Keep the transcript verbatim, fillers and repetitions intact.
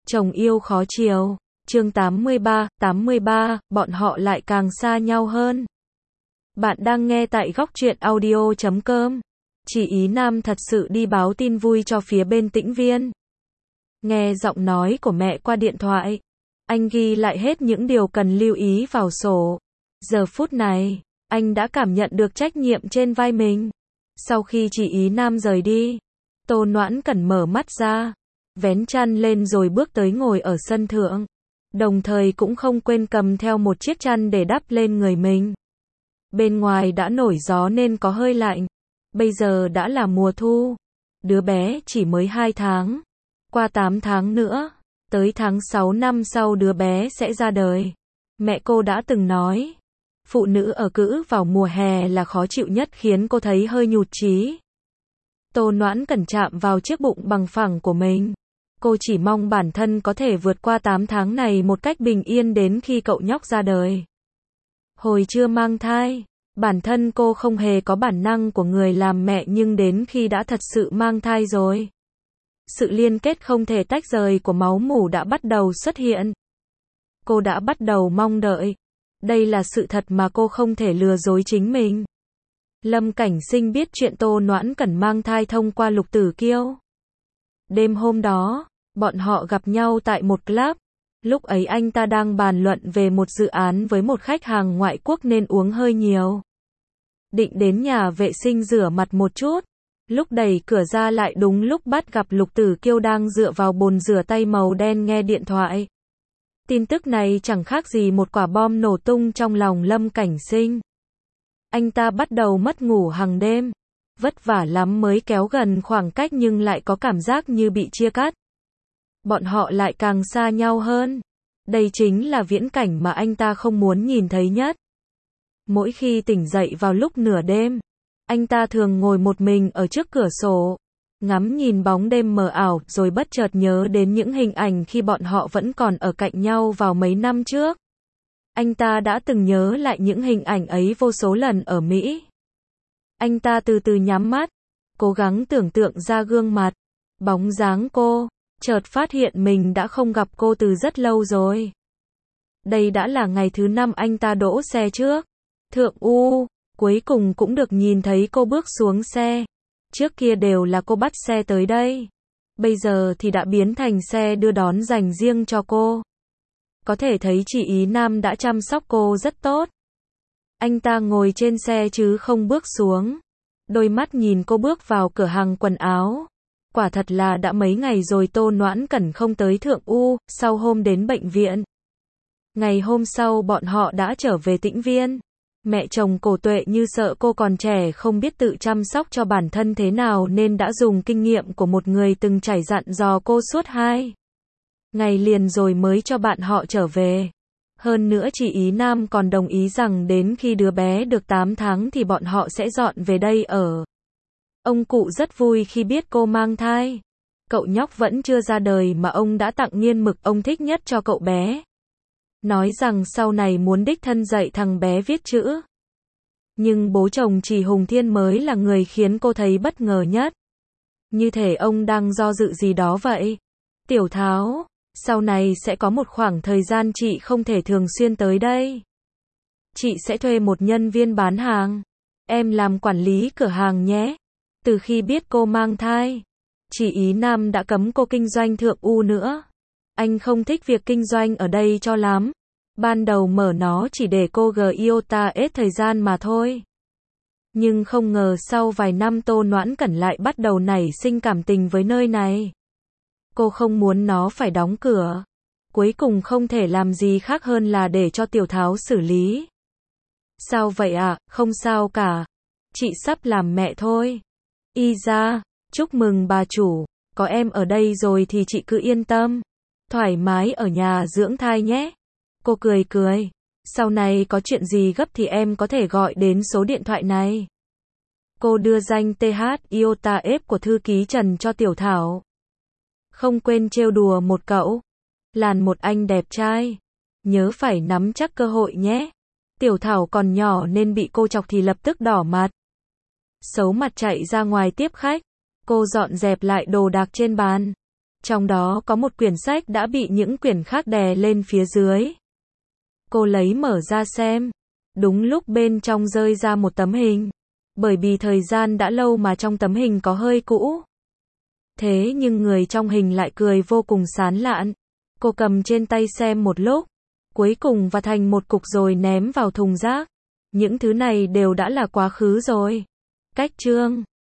Chồng yêu khó chiều. Chương tám mươi ba, tám mươi ba, bọn họ lại càng xa nhau hơn. Bạn đang nghe tại góc truyện audio chấm com. Chị Ý Nam thật sự đi báo tin vui cho phía bên Tĩnh Viên. Nghe giọng nói của mẹ qua điện thoại, anh ghi lại hết những điều cần lưu ý vào sổ. Giờ phút này, anh đã cảm nhận được trách nhiệm trên vai mình. Sau khi chị Ý Nam rời đi, Tô Noãn Cẩn mở mắt ra, vén chăn lên rồi bước tới ngồi ở sân thượng. Đồng thời cũng không quên cầm theo một chiếc chăn để đắp lên người mình. Bên ngoài đã nổi gió nên có hơi lạnh. Bây giờ đã là mùa thu. Đứa bé chỉ mới hai tháng. Qua tám tháng nữa, tới tháng sáu năm sau đứa bé sẽ ra đời. Mẹ cô đã từng nói, phụ nữ ở cữ vào mùa hè là khó chịu nhất, khiến cô thấy hơi nhụt chí. Tô Noãn Cẩn chạm vào chiếc bụng bằng phẳng của mình. Cô chỉ mong bản thân có thể vượt qua tám tháng này một cách bình yên đến khi cậu nhóc ra đời. Hồi chưa mang thai, bản thân cô không hề có bản năng của người làm mẹ, nhưng đến khi đã thật sự mang thai rồi, sự liên kết không thể tách rời của máu mủ đã bắt đầu xuất hiện. Cô đã bắt đầu mong đợi. Đây là sự thật mà cô không thể lừa dối chính mình. Lâm Cảnh Sinh biết chuyện Tô Noãn Cẩn mang thai thông qua Lục Tử Kiêu. Đêm hôm đó, bọn họ gặp nhau tại một club. Lúc ấy anh ta đang bàn luận về một dự án với một khách hàng ngoại quốc nên uống hơi nhiều. Định đến nhà vệ sinh rửa mặt một chút. Lúc đẩy cửa ra lại đúng lúc bắt gặp Lục Tử Kiêu đang dựa vào bồn rửa tay màu đen nghe điện thoại. Tin tức này chẳng khác gì một quả bom nổ tung trong lòng Lâm Cảnh Sinh. Anh ta bắt đầu mất ngủ hàng đêm. Vất vả lắm mới kéo gần khoảng cách nhưng lại có cảm giác như bị chia cắt. Bọn họ lại càng xa nhau hơn. Đây chính là viễn cảnh mà anh ta không muốn nhìn thấy nhất. Mỗi khi tỉnh dậy vào lúc nửa đêm, anh ta thường ngồi một mình ở trước cửa sổ, ngắm nhìn bóng đêm mờ ảo, rồi bất chợt nhớ đến những hình ảnh khi bọn họ vẫn còn ở cạnh nhau vào mấy năm trước. Anh ta đã từng nhớ lại những hình ảnh ấy vô số lần ở Mỹ. Anh ta từ từ nhắm mắt, cố gắng tưởng tượng ra gương mặt, bóng dáng cô, chợt phát hiện mình đã không gặp cô từ rất lâu rồi. Đây đã là ngày thứ năm anh ta đỗ xe trước Thượng U, cuối cùng cũng được nhìn thấy cô bước xuống xe. Trước kia đều là cô bắt xe tới đây. Bây giờ thì đã biến thành xe đưa đón dành riêng cho cô. Có thể thấy chị Ý Nam đã chăm sóc cô rất tốt. Anh ta ngồi trên xe chứ không bước xuống. Đôi mắt nhìn cô bước vào cửa hàng quần áo. Quả thật là đã mấy ngày rồi Tô Noãn Cẩn không tới Thượng U, sau hôm đến bệnh viện. Ngày hôm sau bọn họ đã trở về Tĩnh Viên. Mẹ chồng Cổ Tuệ như sợ cô còn trẻ không biết tự chăm sóc cho bản thân thế nào nên đã dùng kinh nghiệm của một người từng trải dặn dò cô suốt hai ngày liền rồi mới cho bạn họ trở về. Hơn nữa chị Ý Nam còn đồng ý rằng đến khi đứa bé được tám tháng thì bọn họ sẽ dọn về đây ở. Ông cụ rất vui khi biết cô mang thai. Cậu nhóc vẫn chưa ra đời mà ông đã tặng nghiên mực ông thích nhất cho cậu bé. Nói rằng sau này muốn đích thân dạy thằng bé viết chữ. Nhưng bố chồng chị Hùng Thiên mới là người khiến cô thấy bất ngờ nhất. Như thể ông đang do dự gì đó vậy. Tiểu Tháo, sau này sẽ có một khoảng thời gian chị không thể thường xuyên tới đây. Chị sẽ thuê một nhân viên bán hàng. Em làm quản lý cửa hàng nhé. Từ khi biết cô mang thai, chị Ý Nam đã cấm cô kinh doanh Thượng U nữa. Anh không thích việc kinh doanh ở đây cho lắm. Ban đầu mở nó chỉ để cô Giota hết thời gian mà thôi. Nhưng không ngờ sau vài năm Tô Noãn Cẩn lại bắt đầu nảy sinh cảm tình với nơi này. Cô không muốn nó phải đóng cửa. Cuối cùng không thể làm gì khác hơn là để cho Tiểu Tháo xử lý. Sao vậy ạ? À? Không sao cả. Chị sắp làm mẹ thôi. Y ra, chúc mừng bà chủ. Có em ở đây rồi thì chị cứ yên tâm. Thoải mái ở nhà dưỡng thai nhé. Cô cười cười. Sau này có chuyện gì gấp thì em có thể gọi đến số điện thoại này. Cô đưa danh tê hát Iota F của thư ký Trần cho Tiểu Thảo. Không quên trêu đùa một cậu. Làn một anh đẹp trai. Nhớ phải nắm chắc cơ hội nhé. Tiểu Thảo còn nhỏ nên bị cô chọc thì lập tức đỏ mặt. Xấu mặt chạy ra ngoài tiếp khách. Cô dọn dẹp lại đồ đạc trên bàn. Trong đó có một quyển sách đã bị những quyển khác đè lên phía dưới. Cô lấy mở ra xem. Đúng lúc bên trong rơi ra một tấm hình. Bởi vì thời gian đã lâu mà trong tấm hình có hơi cũ. Thế nhưng người trong hình lại cười vô cùng sán lạn. Cô cầm trên tay xem một lúc. Cuối cùng và thành một cục rồi ném vào thùng rác. Những thứ này đều đã là quá khứ rồi. Cách chương